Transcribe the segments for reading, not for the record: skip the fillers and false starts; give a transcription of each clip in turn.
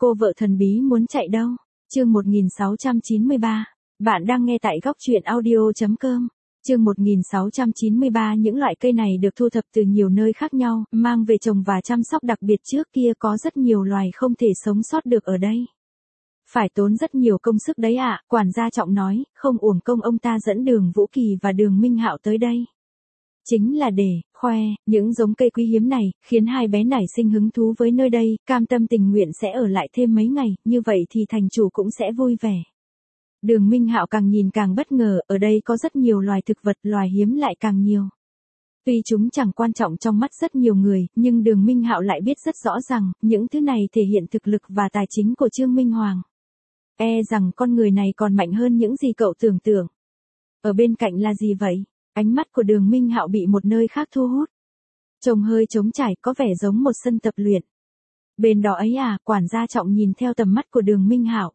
Cô vợ thần bí muốn chạy đâu? Chương 1693. Bạn đang nghe tại góc truyện audio.com. Chương 1693. Những loại cây này được thu thập từ nhiều nơi khác nhau, mang về trồng và chăm sóc, đặc biệt trước kia có rất nhiều loài không thể sống sót được ở đây. Phải tốn rất nhiều công sức đấy ạ, quản gia Trọng nói, không uổng công ông ta dẫn Đường Vũ Kỳ và Đường Minh Hạo tới đây. Chính là để khoe những giống cây quý hiếm này, khiến hai bé nảy sinh hứng thú với nơi đây, cam tâm tình nguyện sẽ ở lại thêm mấy ngày, như vậy thì thành chủ cũng sẽ vui vẻ. Đường Minh Hạo càng nhìn càng bất ngờ, ở đây có rất nhiều loài thực vật, loài hiếm lại càng nhiều. Tuy chúng chẳng quan trọng trong mắt rất nhiều người, nhưng Đường Minh Hạo lại biết rất rõ rằng, những thứ này thể hiện thực lực và tài chính của Trương Minh Hoàng. E rằng con người này còn mạnh hơn những gì cậu tưởng tượng. Ở bên cạnh là gì vậy? Ánh mắt của Đường Minh Hạo bị một nơi khác thu hút. Trông hơi trống trải, có vẻ giống một sân tập luyện. Bên đó ấy à, quản gia Trọng nhìn theo tầm mắt của Đường Minh Hạo.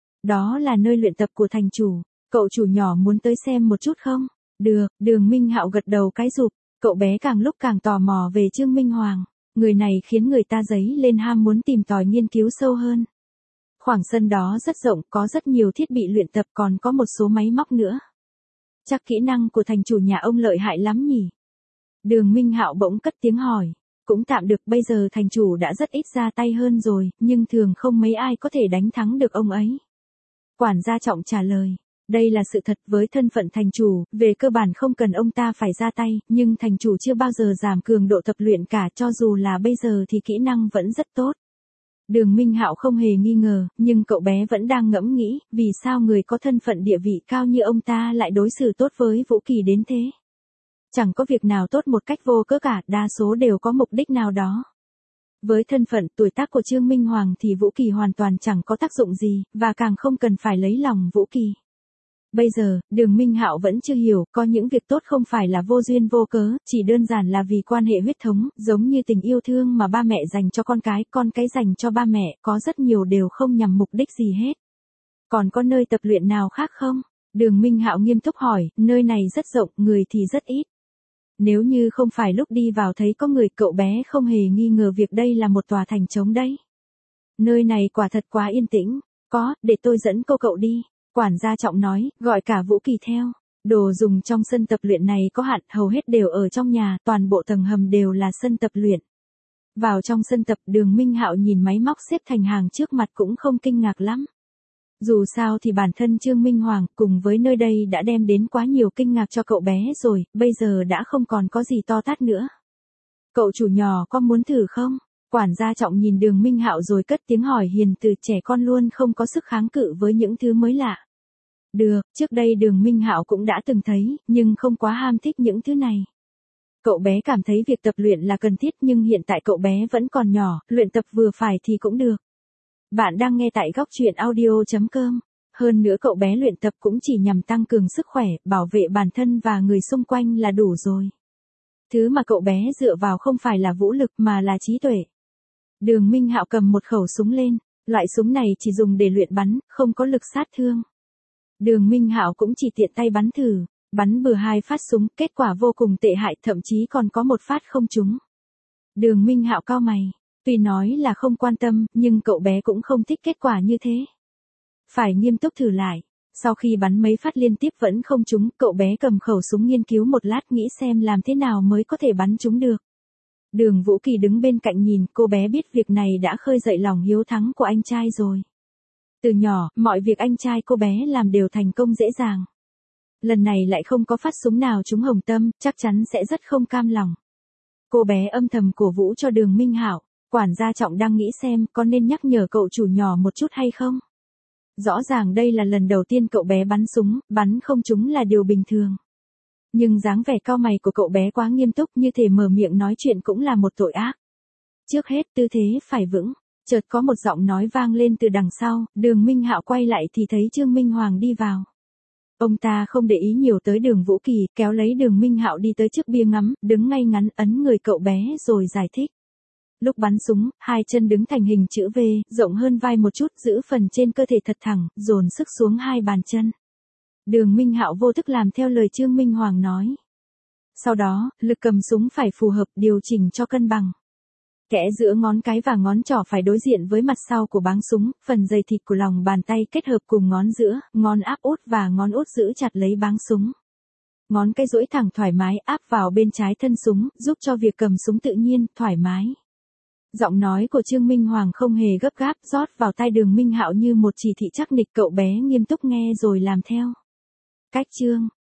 Đó là nơi luyện tập của thành chủ, cậu chủ nhỏ muốn tới xem một chút không? Được, Đường Minh Hạo gật đầu cái rụp, cậu bé càng lúc càng tò mò về Trương Minh Hoàng, người này khiến người ta dấy lên ham muốn tìm tòi nghiên cứu sâu hơn. Khoảng sân đó rất rộng, có rất nhiều thiết bị luyện tập, còn có một số máy móc nữa. Chắc kỹ năng của thành chủ nhà ông lợi hại lắm nhỉ? Đường Minh Hạo bỗng cất tiếng hỏi. Cũng tạm được, bây giờ thành chủ đã rất ít ra tay hơn rồi, nhưng thường không mấy ai có thể đánh thắng được ông ấy. Quản gia Trọng trả lời. Đây là sự thật, với thân phận thành chủ, về cơ bản không cần ông ta phải ra tay, nhưng thành chủ chưa bao giờ giảm cường độ tập luyện cả, cho dù là bây giờ thì kỹ năng vẫn rất tốt. Đường Minh Hạo không hề nghi ngờ, nhưng cậu bé vẫn đang ngẫm nghĩ, vì sao người có thân phận địa vị cao như ông ta lại đối xử tốt với Vũ Kỳ đến thế. Chẳng có việc nào tốt một cách vô cớ cả, đa số đều có mục đích nào đó. Với thân phận, tuổi tác của Trương Minh Hoàng thì Vũ Kỳ hoàn toàn chẳng có tác dụng gì, và càng không cần phải lấy lòng Vũ Kỳ. Bây giờ, Đường Minh Hạo vẫn chưa hiểu, có những việc tốt không phải là vô duyên vô cớ, chỉ đơn giản là vì quan hệ huyết thống, giống như tình yêu thương mà ba mẹ dành cho con cái dành cho ba mẹ, có rất nhiều đều không nhằm mục đích gì hết. Còn có nơi tập luyện nào khác không? Đường Minh Hạo nghiêm túc hỏi, nơi này rất rộng, người thì rất ít. Nếu như không phải lúc đi vào thấy có người, cậu bé không hề nghi ngờ việc đây là một tòa thành trống đấy. Nơi này quả thật quá yên tĩnh. Có, để tôi dẫn cậu đi. Quản gia Trọng nói, gọi cả Vũ Kỳ theo. Đồ dùng trong sân tập luyện này có hạn, hầu hết đều ở trong nhà, toàn bộ tầng hầm đều là sân tập luyện. Vào trong sân tập, Đường Minh Hạo nhìn máy móc xếp thành hàng trước mặt cũng không kinh ngạc lắm. Dù sao thì bản thân Trương Minh Hoàng cùng với nơi đây đã đem đến quá nhiều kinh ngạc cho cậu bé rồi, bây giờ đã không còn có gì to tát nữa. Cậu chủ nhỏ có muốn thử không? Quản gia Trọng nhìn Đường Minh Hạo rồi cất tiếng hỏi hiền từ, trẻ con luôn không có sức kháng cự với những thứ mới lạ. Được, trước đây Đường Minh Hạo cũng đã từng thấy, nhưng không quá ham thích những thứ này. Cậu bé cảm thấy việc tập luyện là cần thiết, nhưng hiện tại cậu bé vẫn còn nhỏ, luyện tập vừa phải thì cũng được. Bạn đang nghe tại góc truyện audio.com. Hơn nữa cậu bé luyện tập cũng chỉ nhằm tăng cường sức khỏe, bảo vệ bản thân và người xung quanh là đủ rồi. Thứ mà cậu bé dựa vào không phải là vũ lực mà là trí tuệ. Đường Minh Hạo cầm một khẩu súng lên, loại súng này chỉ dùng để luyện bắn, không có lực sát thương. Đường Minh Hạo cũng chỉ tiện tay bắn thử, bắn bừa 2 phát súng, kết quả vô cùng tệ hại, thậm chí còn có một phát không trúng. Đường Minh Hạo cau mày, tuy nói là không quan tâm, nhưng cậu bé cũng không thích kết quả như thế. Phải nghiêm túc thử lại. Sau khi bắn mấy phát liên tiếp vẫn không trúng, cậu bé cầm khẩu súng nghiên cứu một lát, nghĩ xem làm thế nào mới có thể bắn trúng được. Đường Vũ Kỳ đứng bên cạnh nhìn, cô bé biết việc này đã khơi dậy lòng hiếu thắng của anh trai rồi. Từ nhỏ, mọi việc anh trai cô bé làm đều thành công dễ dàng. Lần này lại không có phát súng nào trúng hồng tâm, chắc chắn sẽ rất không cam lòng. Cô bé âm thầm cổ vũ cho Đường Minh Hạo. Quản gia Trọng đang nghĩ xem có nên nhắc nhở cậu chủ nhỏ một chút hay không. Rõ ràng đây là lần đầu tiên cậu bé bắn súng, bắn không trúng là điều bình thường. Nhưng dáng vẻ cau mày của cậu bé quá nghiêm túc, như thể mở miệng nói chuyện cũng là một tội ác. Trước hết tư thế phải vững. Chợt có một giọng nói vang lên từ đằng sau, Đường Minh Hạo quay lại thì thấy Trương Minh Hoàng đi vào. Ông ta không để ý nhiều tới Đường Vũ Kỳ, kéo lấy Đường Minh Hạo đi tới trước bia ngắm, đứng ngay ngắn ấn người cậu bé rồi giải thích. Lúc bắn súng, 2 chân đứng thành hình chữ V, rộng hơn vai một chút, giữ phần trên cơ thể thật thẳng, dồn sức xuống 2 bàn chân. Đường Minh Hạo vô thức làm theo lời Trương Minh Hoàng nói. Sau đó, lực cầm súng phải phù hợp, điều chỉnh cho cân bằng. Kẽ giữa ngón cái và ngón trỏ phải đối diện với mặt sau của báng súng, phần dày thịt của lòng bàn tay kết hợp cùng ngón giữa, ngón áp út và ngón út giữ chặt lấy báng súng. Ngón cái duỗi thẳng thoải mái áp vào bên trái thân súng, giúp cho việc cầm súng tự nhiên, thoải mái. Giọng nói của Trương Minh Hoàng không hề gấp gáp, rót vào tai Đường Minh Hạo như một chỉ thị chắc nịch, cậu bé nghiêm túc nghe rồi làm theo. Cách chương